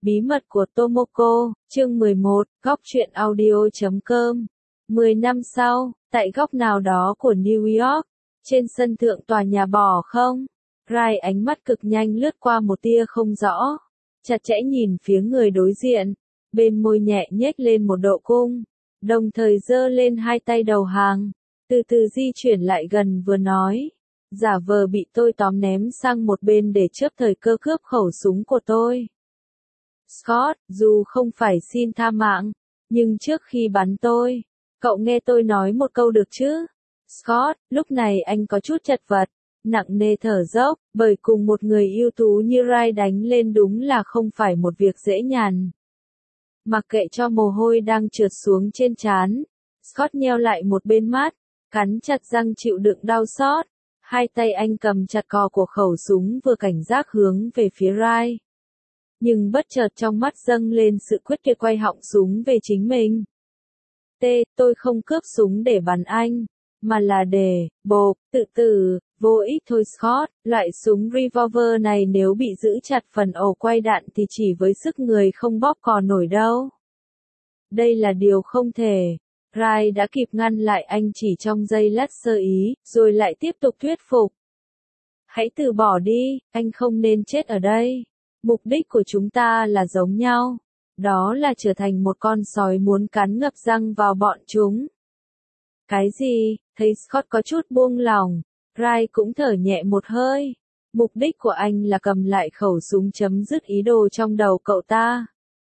Bí mật của Tomoko, chương 11, góc truyện audio.com. 10 năm sau, tại góc nào đó của New York, trên sân thượng tòa nhà bỏ không, Rai ánh mắt cực nhanh lướt qua một tia không rõ, chặt chẽ nhìn phía người đối diện, bên môi nhẹ nhếch lên một độ cung, đồng thời giơ lên hai tay đầu hàng, từ từ di chuyển lại gần vừa nói, giả vờ bị tôi tóm ném sang một bên để chớp thời cơ cướp khẩu súng của tôi. Scott, dù không phải xin tha mạng, nhưng trước khi bắn tôi, cậu nghe tôi nói một câu được chứ? Scott, lúc này anh có chút chật vật, nặng nề thở dốc, bởi cùng một người ưu tú như Rai đánh lên đúng là không phải một việc dễ nhằn. Mặc kệ cho mồ hôi đang trượt xuống trên trán, Scott nheo lại một bên mắt, cắn chặt răng chịu đựng đau xót, hai tay anh cầm chặt cò của khẩu súng vừa cảnh giác hướng về phía Rai. Nhưng bất chợt trong mắt dâng lên sự quyết tuyệt quay họng súng về chính mình. Tôi không cướp súng để bắn anh, mà là để, tự tử, vô ích thôi Scott, loại súng revolver này nếu bị giữ chặt phần ổ quay đạn thì chỉ với sức người không bóp cò nổi đâu. Đây là điều không thể. Rai đã kịp ngăn lại anh chỉ trong giây lát sơ ý, rồi lại tiếp tục thuyết phục. Hãy từ bỏ đi, anh không nên chết ở đây. Mục đích của chúng ta là giống nhau. Đó là trở thành một con sói muốn cắn ngập răng vào bọn chúng. Cái gì? Thấy Scott có chút buông lỏng, Rai cũng thở nhẹ một hơi. Mục đích của anh là cầm lại khẩu súng chấm dứt ý đồ trong đầu cậu ta.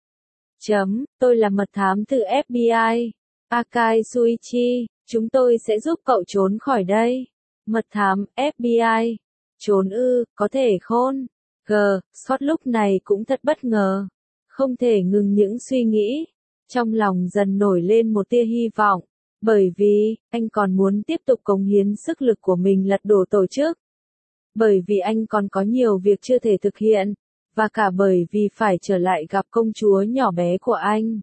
Tôi là mật thám từ FBI. Akai Suichi, chúng tôi sẽ giúp cậu trốn khỏi đây. Mật thám, FBI. Trốn ư, có thể khôn. Scott lúc này cũng thật bất ngờ. Không thể ngừng những suy nghĩ. Trong lòng dần nổi lên một tia hy vọng. Bởi vì, anh còn muốn tiếp tục cống hiến sức lực của mình lật đổ tổ chức. Bởi vì anh còn có nhiều việc chưa thể thực hiện. Và cả bởi vì phải trở lại gặp công chúa nhỏ bé của anh.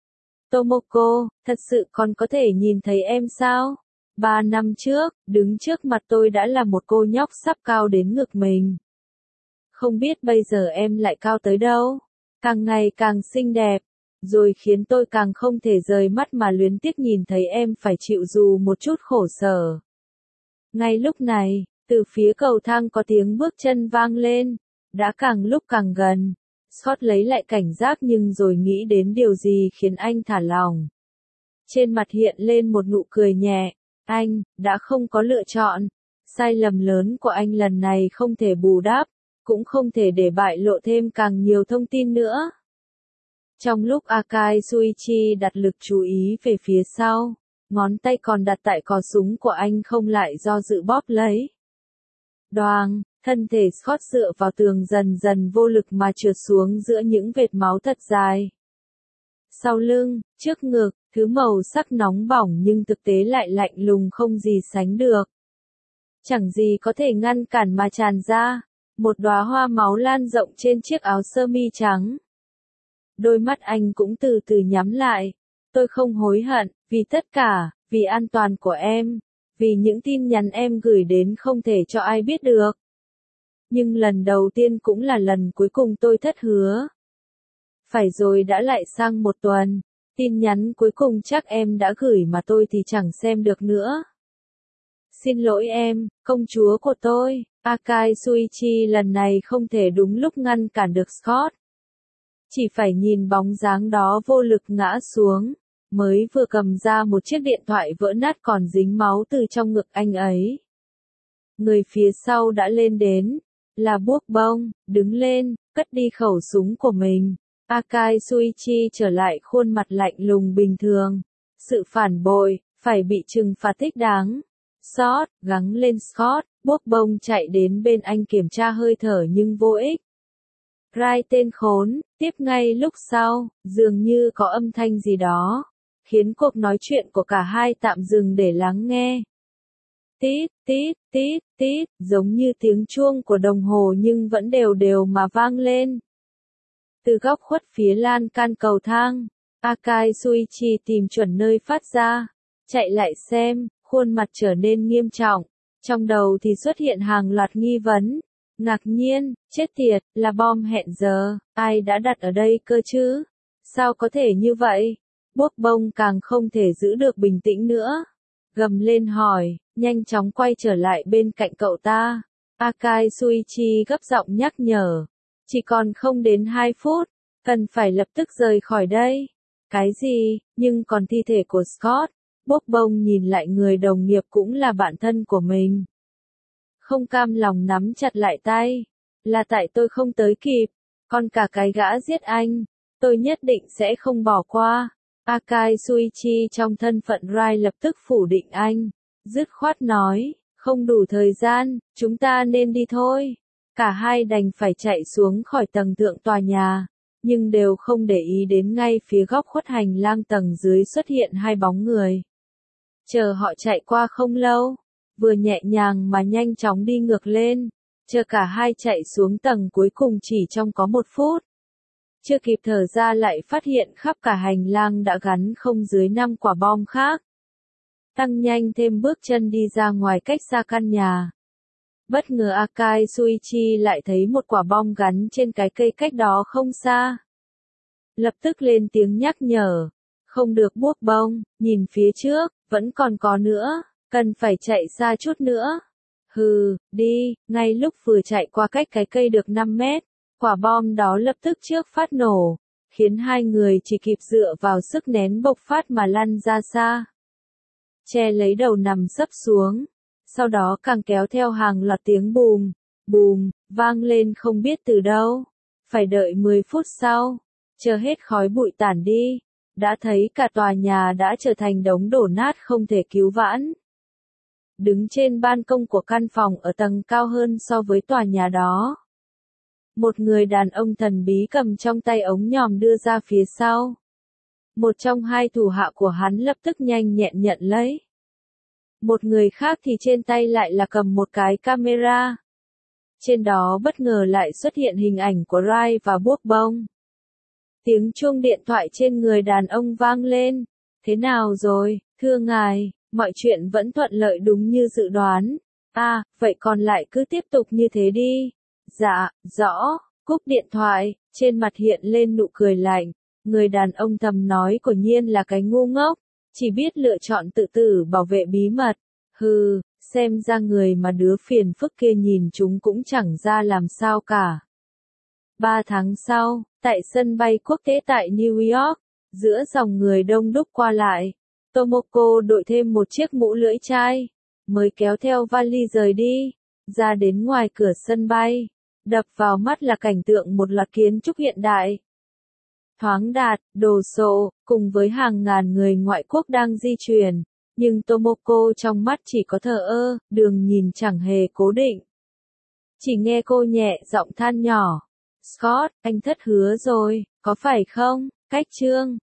Tomoko, thật sự còn có thể nhìn thấy em sao? 3 năm trước, đứng trước mặt tôi đã là một cô nhóc sắp cao đến ngực mình. Không biết bây giờ em lại cao tới đâu? Càng ngày càng xinh đẹp, rồi khiến tôi càng không thể rời mắt mà luyến tiếc nhìn thấy em phải chịu dù một chút khổ sở. Ngay lúc này, từ phía cầu thang có tiếng bước chân vang lên, đã càng lúc càng gần. Scott lấy lại cảnh giác nhưng rồi nghĩ đến điều gì khiến anh thả lỏng. Trên mặt hiện lên một nụ cười nhẹ, anh, đã không có lựa chọn. Sai lầm lớn của anh lần này không thể bù đắp, cũng không thể để bại lộ thêm càng nhiều thông tin nữa. Trong lúc Akai Suichi đặt lực chú ý về phía sau, ngón tay còn đặt tại cò súng của anh không lại do dự bóp lấy. Đoàng, thân thể Scott dựa vào tường dần dần vô lực mà trượt xuống giữa những vệt máu thật dài. Sau lưng, trước ngực, thứ màu sắc nóng bỏng nhưng thực tế lại lạnh lùng không gì sánh được. Chẳng gì có thể ngăn cản mà tràn ra, một đóa hoa máu lan rộng trên chiếc áo sơ mi trắng. Đôi mắt anh cũng từ từ nhắm lại. Tôi không hối hận, vì tất cả, vì an toàn của em, vì những tin nhắn em gửi đến không thể cho ai biết được. Nhưng lần đầu tiên cũng là lần cuối cùng tôi thất hứa. Phải rồi đã lại sang một tuần, tin nhắn cuối cùng chắc em đã gửi mà tôi thì chẳng xem được nữa. Xin lỗi em, công chúa của tôi. Akai Suichi lần này không thể đúng lúc ngăn cản được Scott. Chỉ phải nhìn bóng dáng đó vô lực ngã xuống, mới vừa cầm ra một chiếc điện thoại vỡ nát còn dính máu từ trong ngực anh ấy. Người phía sau đã lên đến, là Buốc Bông, đứng lên, cất đi khẩu súng của mình. Akai Suichi trở lại khuôn mặt lạnh lùng bình thường. Sự phản bội, phải bị trừng phạt thích đáng. Scott, gắng lên Scott, Buốc Bông chạy đến bên anh kiểm tra hơi thở nhưng vô ích. Rai tên khốn, tiếp ngay lúc sau, dường như có âm thanh gì đó, khiến cuộc nói chuyện của cả hai tạm dừng để lắng nghe. Tít, tít, tít, tít, giống như tiếng chuông của đồng hồ nhưng vẫn đều đều mà vang lên. Từ góc khuất phía lan can cầu thang, Akai Suichi tìm chuẩn nơi phát ra, chạy lại xem, khuôn mặt trở nên nghiêm trọng, trong đầu thì xuất hiện hàng loạt nghi vấn. Ngạc nhiên, chết tiệt, là bom hẹn giờ, ai đã đặt ở đây cơ chứ? Sao có thể như vậy? Bốc bông càng không thể giữ được bình tĩnh nữa. Gầm lên hỏi, nhanh chóng quay trở lại bên cạnh cậu ta. Akai Suichi gấp giọng nhắc nhở. Chỉ còn không đến 2 phút, cần phải lập tức rời khỏi đây. Cái gì, nhưng còn thi thể của Scott. Bốc bông nhìn lại người đồng nghiệp cũng là bạn thân của mình. Không cam lòng nắm chặt lại tay. Là tại tôi không tới kịp, còn cả cái gã giết anh, tôi nhất định sẽ không bỏ qua. Akai Suichi trong thân phận Rai lập tức phủ định anh. Dứt khoát nói, không đủ thời gian, chúng ta nên đi thôi. Cả hai đành phải chạy xuống khỏi tầng thượng tòa nhà, nhưng đều không để ý đến ngay phía góc khuất hành lang tầng dưới xuất hiện 2 bóng người. Chờ họ chạy qua không lâu, vừa nhẹ nhàng mà nhanh chóng đi ngược lên, chờ cả hai chạy xuống tầng cuối cùng chỉ trong có 1 phút. Chưa kịp thở ra lại phát hiện khắp cả hành lang đã gắn không dưới 5 quả bom khác. Tăng nhanh thêm bước chân đi ra ngoài cách xa căn nhà. Bất ngờ Akai Suichi lại thấy một quả bom gắn trên cái cây cách đó không xa. Lập tức lên tiếng nhắc nhở. Không được buốc bông, nhìn phía trước, vẫn còn có nữa, cần phải chạy xa chút nữa. Hừ, đi, ngay lúc vừa chạy qua cách cái cây được 5 mét, quả bom đó lập tức trước phát nổ, khiến 2 người chỉ kịp dựa vào sức nén bộc phát mà lăn ra xa. Che lấy đầu nằm sấp xuống, sau đó càng kéo theo hàng loạt tiếng bùm, bùm, vang lên không biết từ đâu. Phải đợi 10 phút sau, chờ hết khói bụi tản đi, đã thấy cả tòa nhà đã trở thành đống đổ nát không thể cứu vãn. Đứng trên ban công của căn phòng ở tầng cao hơn so với tòa nhà đó. Một người đàn ông thần bí cầm trong tay ống nhòm đưa ra phía sau. Một trong 2 thủ hạ của hắn lập tức nhanh nhẹn nhận lấy. Một người khác thì trên tay lại là cầm một cái camera. Trên đó bất ngờ lại xuất hiện hình ảnh của Rai và Bốc bông. Tiếng chuông điện thoại trên người đàn ông vang lên. Thế nào rồi, thưa ngài, mọi chuyện vẫn thuận lợi đúng như dự đoán. À, vậy còn lại cứ tiếp tục như thế đi. Dạ, rõ, cúp điện thoại, trên mặt hiện lên nụ cười lạnh. Người đàn ông thầm nói quả nhiên là cái ngu ngốc, chỉ biết lựa chọn tự tử bảo vệ bí mật. Hừ, xem ra người mà đứa phiền phức kia nhìn chúng cũng chẳng ra làm sao cả. 3 tháng sau, tại sân bay quốc tế tại New York, giữa dòng người đông đúc qua lại, Tomoko đội thêm một chiếc mũ lưỡi chai, mới kéo theo vali rời đi, ra đến ngoài cửa sân bay, đập vào mắt là cảnh tượng một loạt kiến trúc hiện đại. Thoáng đạt, đồ sộ, cùng với hàng ngàn người ngoại quốc đang di chuyển, nhưng Tomoko trong mắt chỉ có thờ ơ, đường nhìn chẳng hề cố định. Chỉ nghe cô nhẹ giọng than nhỏ. Scott, anh thất hứa rồi, có phải không? Cách chương